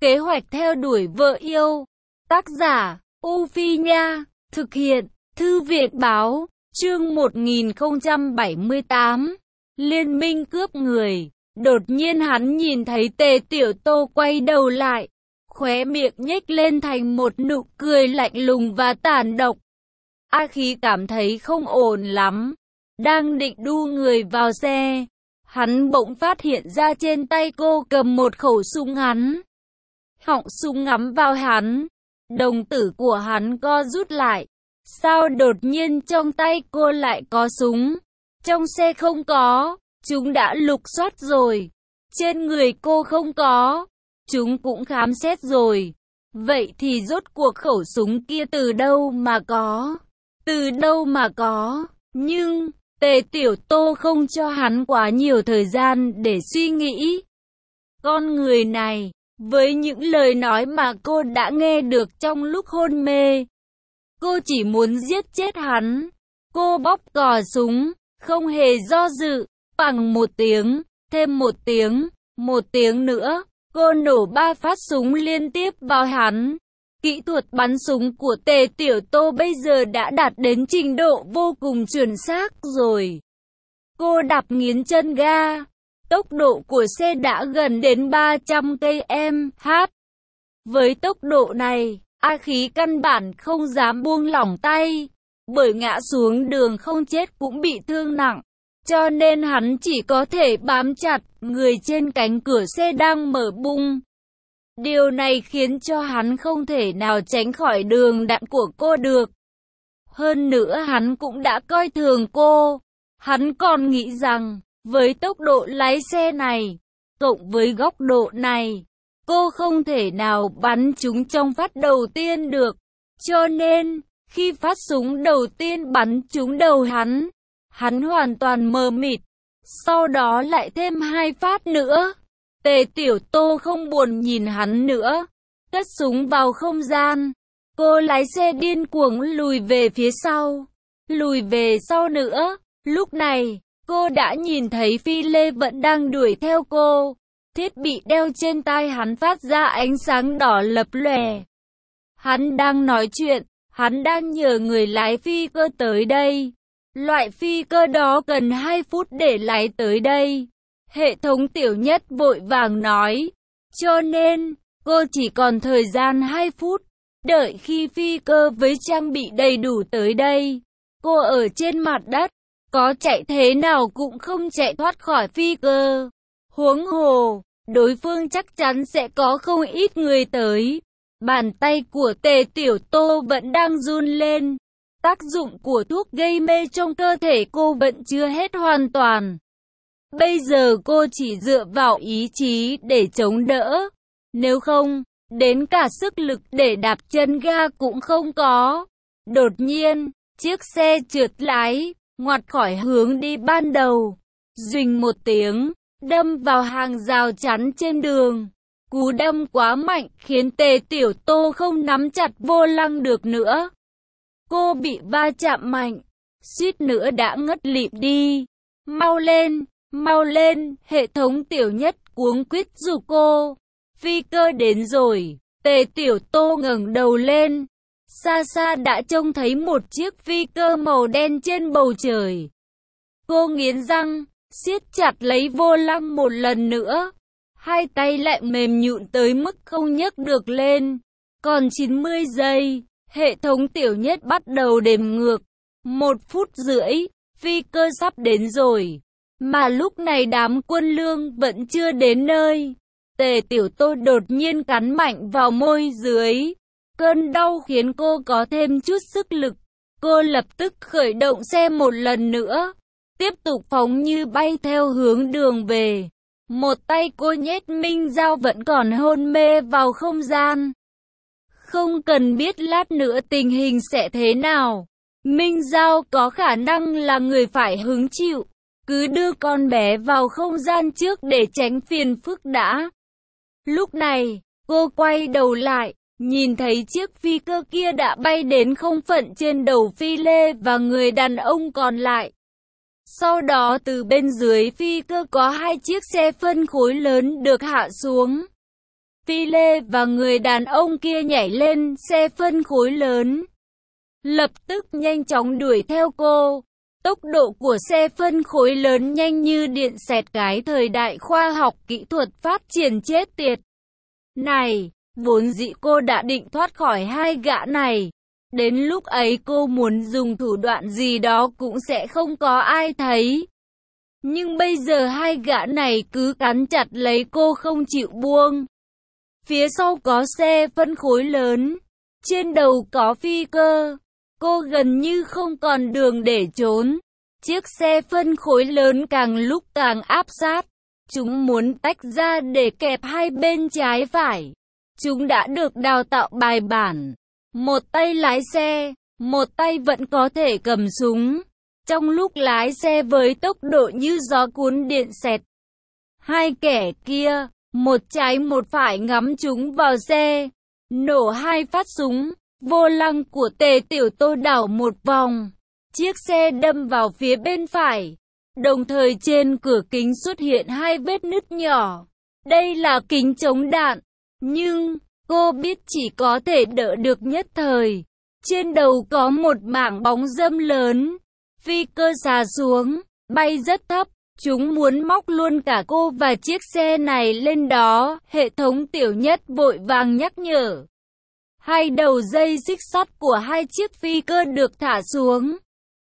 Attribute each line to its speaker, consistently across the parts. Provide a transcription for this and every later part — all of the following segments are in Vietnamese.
Speaker 1: Kế hoạch theo đuổi vợ yêu. Tác giả, U Phi Nha. Thực hiện, Thư viện Báo. Chương 1078. Liên minh cướp người. Đột nhiên hắn nhìn thấy Tề Tiểu Tô quay đầu lại. Khóe miệng nhếch lên thành một nụ cười lạnh lùng và tàn độc. A Khí cảm thấy không ổn lắm. Đang định đu người vào xe. Hắn bỗng phát hiện ra trên tay cô cầm một khẩu súng ngắn. Họng súng ngắm vào hắn. Đồng tử của hắn co rút lại. Sao đột nhiên trong tay cô lại có súng? Trong xe không có. Chúng đã lục soát rồi. Trên người cô không có. Chúng cũng khám xét rồi. Vậy thì rốt cuộc khẩu súng kia từ đâu mà có? Từ đâu mà có? Nhưng Tề Tiểu Tô không cho hắn quá nhiều thời gian để suy nghĩ. Con người này, với những lời nói mà cô đã nghe được trong lúc hôn mê, cô chỉ muốn giết chết hắn. Cô bóp cò súng, không hề do dự, bằng một tiếng, thêm một tiếng nữa, cô nổ 3 phát súng liên tiếp vào hắn. Kỹ thuật bắn súng của Tề Tiểu Tô bây giờ đã đạt đến trình độ vô cùng chuẩn xác rồi. Cô đạp nghiến chân ga. Tốc độ của xe đã gần đến 300 km/h. Với tốc độ này, A Khí căn bản không dám buông lỏng tay. Bởi ngã xuống đường không chết cũng bị thương nặng. Cho nên hắn chỉ có thể bám chặt người trên cánh cửa xe đang mở bung. Điều này khiến cho hắn không thể nào tránh khỏi đường đạn của cô được. Hơn nữa hắn cũng đã coi thường cô. Hắn còn nghĩ rằng, với tốc độ lái xe này, cộng với góc độ này, cô không thể nào bắn chúng trong phát đầu tiên được. Cho nên, khi phát súng đầu tiên bắn trúng đầu hắn hoàn toàn mờ mịt. Sau đó lại thêm 2 phát nữa. Tề Tiểu Tô không buồn nhìn hắn nữa, cất súng vào không gian. Cô lái xe điên cuồng lùi về phía sau, lùi về sau nữa. Lúc này, cô đã nhìn thấy Phi Lê vẫn đang đuổi theo cô. Thiết bị đeo trên tai hắn phát ra ánh sáng đỏ lập lòe. Hắn đang nói chuyện, hắn đang nhờ người lái phi cơ tới đây. Loại phi cơ đó cần 2 phút để lái tới đây. Hệ thống Tiểu Nhất vội vàng nói. Cho nên, cô chỉ còn thời gian 2 phút. Đợi khi phi cơ với trang bị đầy đủ tới đây. Cô ở trên mặt đất, có chạy thế nào cũng không chạy thoát khỏi phi cơ. Huống hồ, đối phương chắc chắn sẽ có không ít người tới. Bàn tay của Tề Tiểu Tô vẫn đang run lên. Tác dụng của thuốc gây mê trong cơ thể cô vẫn chưa hết hoàn toàn. Bây giờ cô chỉ dựa vào ý chí để chống đỡ. Nếu không, đến cả sức lực để đạp chân ga cũng không có. Đột nhiên, chiếc xe trượt lái, ngoặt khỏi hướng đi ban đầu. Duỳnh một tiếng, đâm vào hàng rào chắn trên đường. Cú đâm quá mạnh khiến Tề Tiểu Tô không nắm chặt vô lăng được nữa. Cô bị va chạm mạnh, suýt nữa đã ngất lịm đi. Mau lên, hệ thống Tiểu Nhất cuống quýt giục cô. Phi cơ đến rồi. Tề Tiểu Tô ngẩng đầu lên. Xa xa đã trông thấy một chiếc phi cơ màu đen trên bầu trời. Cô nghiến răng, siết chặt lấy vô lăng một lần nữa. Hai tay lại mềm nhũn tới mức không nhấc được lên. Còn 90 giây, hệ thống Tiểu Nhất bắt đầu đếm ngược. 1 phút rưỡi, phi cơ sắp đến rồi. Mà lúc này đám quân lương vẫn chưa đến nơi. Tề Tiểu Tô đột nhiên cắn mạnh vào môi dưới. Cơn đau khiến cô có thêm chút sức lực. Cô lập tức khởi động xe một lần nữa. Tiếp tục phóng như bay theo hướng đường về. Một tay cô nhét Minh Giao vẫn còn hôn mê vào không gian. Không cần biết lát nữa tình hình sẽ thế nào. Minh Giao có khả năng là người phải hứng chịu. Cứ đưa con bé vào không gian trước để tránh phiền phức đã. Lúc này, cô quay đầu lại, nhìn thấy chiếc phi cơ kia đã bay đến không phận trên đầu Phi Lê và người đàn ông còn lại. Sau đó từ bên dưới phi cơ có 2 chiếc xe phân khối lớn được hạ xuống. Phi Lê và người đàn ông kia nhảy lên xe phân khối lớn, lập tức nhanh chóng đuổi theo cô. Tốc độ của xe phân khối lớn nhanh như điện xẹt, cái thời đại khoa học kỹ thuật phát triển chết tiệt này. Vốn dĩ cô đã định thoát khỏi hai gã này. Đến lúc ấy cô muốn dùng thủ đoạn gì đó cũng sẽ không có ai thấy. Nhưng bây giờ hai gã này cứ cắn chặt lấy cô không chịu buông. Phía sau có xe phân khối lớn, trên đầu có phi cơ. Cô gần như không còn đường để trốn. Chiếc xe phân khối lớn càng lúc càng áp sát. Chúng muốn tách ra để kẹp hai bên trái phải. Chúng đã được đào tạo bài bản. Một tay lái xe, một tay vẫn có thể cầm súng. Trong lúc lái xe với tốc độ như gió cuốn điện xẹt, hai kẻ kia, một trái một phải ngắm chúng vào xe. Nổ hai phát súng, vô lăng của Tề Tiểu Tô đảo một vòng. Chiếc xe đâm vào phía bên phải. Đồng thời trên cửa kính xuất hiện hai vết nứt nhỏ. Đây là kính chống đạn. Nhưng, cô biết chỉ có thể đỡ được nhất thời. Trên đầu có một mảng bóng râm lớn. Phi cơ xà xuống, bay rất thấp. Chúng muốn móc luôn cả cô và chiếc xe này lên đó. Hệ thống Tiểu Nhất vội vàng nhắc nhở. Hai đầu dây xích sắt của hai chiếc phi cơ được thả xuống.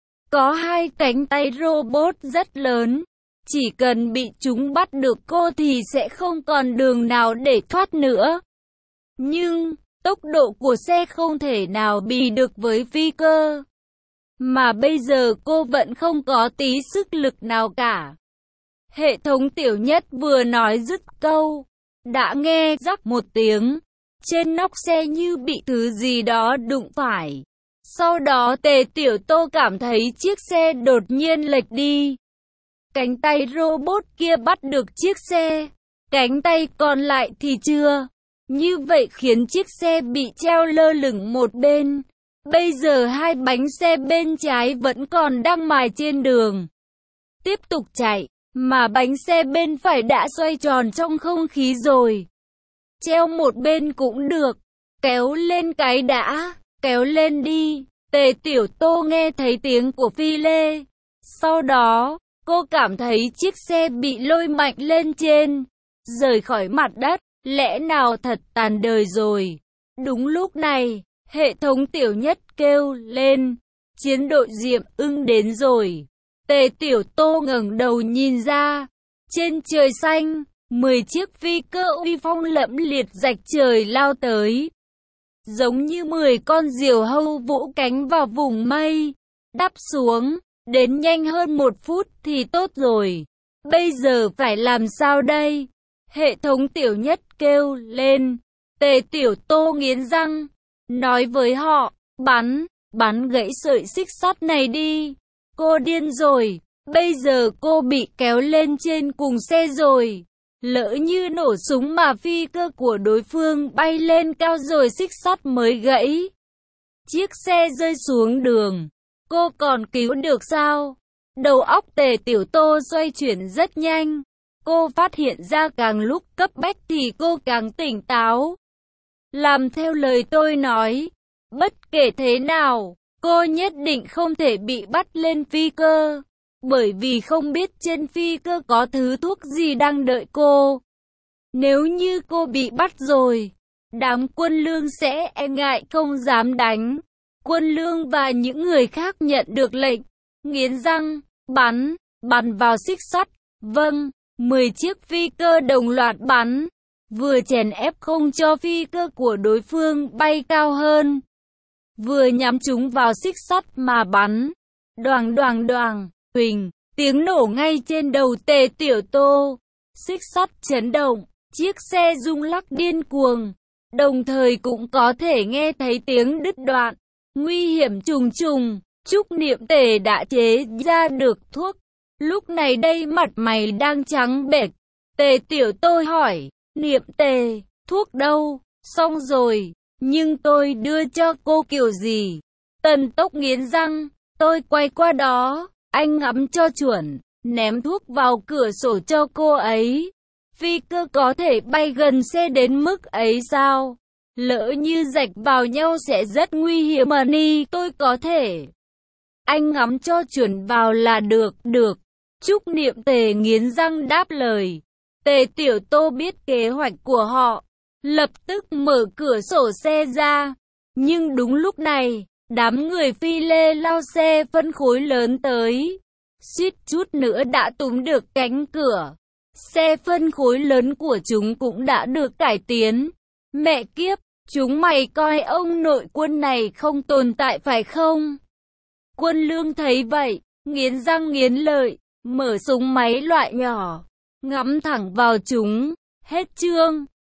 Speaker 1: Có hai cánh tay robot rất lớn. Chỉ cần bị chúng bắt được cô thì sẽ không còn đường nào để thoát nữa. Nhưng, tốc độ của xe không thể nào bì được với phi cơ. Mà bây giờ cô vẫn không có tí sức lực nào cả. Hệ thống Tiểu Nhất vừa nói dứt câu, đã nghe rắc một tiếng. Trên nóc xe như bị thứ gì đó đụng phải. Sau đó Tề Tiểu Tô cảm thấy chiếc xe đột nhiên lệch đi. Cánh tay robot kia bắt được chiếc xe. Cánh tay còn lại thì chưa. Như vậy khiến chiếc xe bị treo lơ lửng một bên. Bây giờ hai bánh xe bên trái vẫn còn đang mài trên đường. Tiếp tục chạy, mà bánh xe bên phải đã xoay tròn trong không khí rồi. Treo một bên cũng được. Kéo lên cái đã, kéo lên đi. Tề Tiểu Tô nghe thấy tiếng của Phi Lê. Sau đó, cô cảm thấy chiếc xe bị lôi mạnh lên trên, rời khỏi mặt đất. Lẽ nào thật tàn đời rồi. Đúng lúc này, hệ thống Tiểu Nhất kêu lên. Chiến đội Diệm Ưng đến rồi. Tề Tiểu Tô ngẩng đầu nhìn ra. Trên trời xanh, 10 chiếc phi cơ uy phong lẫm liệt rạch trời lao tới. Giống như 10 con diều hâu vỗ cánh vào vùng mây. Đáp xuống, đến nhanh hơn 1 phút thì tốt rồi. Bây giờ phải làm sao đây? Hệ thống Tiểu Nhất kêu lên. Tề Tiểu Tô nghiến răng, nói với họ, bắn gãy sợi xích sắt này đi. Cô điên rồi, bây giờ cô bị kéo lên trên cùng xe rồi. Lỡ như nổ súng mà phi cơ của đối phương bay lên cao rồi xích sắt mới gãy. Chiếc xe rơi xuống đường, cô còn cứu được sao? Đầu óc Tề Tiểu Tô xoay chuyển rất nhanh. Cô phát hiện ra càng lúc cấp bách thì cô càng tỉnh táo. Làm theo lời tôi nói. Bất kể thế nào, cô nhất định không thể bị bắt lên phi cơ. Bởi vì không biết trên phi cơ có thứ thuốc gì đang đợi cô. Nếu như cô bị bắt rồi, đám Quân Lương sẽ e ngại không dám đánh. Quân Lương và những người khác nhận được lệnh, nghiến răng, bắn vào xích sắt. Vâng, 10 chiếc phi cơ đồng loạt bắn, vừa chèn ép không cho phi cơ của đối phương bay cao hơn, vừa nhắm chúng vào xích sắt mà bắn. Đoàng đoàng đoàng, huỳnh, tiếng nổ ngay trên đầu Tề Tiểu Tô. Xích sắt chấn động, chiếc xe rung lắc điên cuồng, đồng thời cũng có thể nghe thấy tiếng đứt đoạn. Nguy hiểm trùng trùng, Trúc Niệm Tề đã chế ra được thuốc. Lúc này đây mặt mày đang trắng bệch. Tề Tiểu Tô hỏi, Niệm Tề, thuốc đâu? Xong rồi, nhưng tôi đưa cho cô kiểu gì? Tần Tốc nghiến răng, tôi quay qua đó, anh ngắm cho chuẩn, ném thuốc vào cửa sổ cho cô ấy. Phi cơ có thể bay gần xe đến mức ấy sao? Lỡ như rạch vào nhau sẽ rất nguy hiểm mà ni, tôi có thể. Anh ngắm cho chuẩn vào là được, được. Trúc Niệm Tề nghiến răng đáp lời. Tề Tiểu Tô biết kế hoạch của họ, lập tức mở cửa sổ xe ra. Nhưng đúng lúc này, đám người phi lê lao xe phân khối lớn tới. Suýt chút nữa đã túm được cánh cửa. Xe phân khối lớn của chúng cũng đã được cải tiến. Mẹ kiếp, chúng mày coi ông nội Quân này không tồn tại phải không? Quân Lương thấy vậy, nghiến răng nghiến lợi, mở súng máy loại nhỏ, ngắm thẳng vào chúng. Hết chương.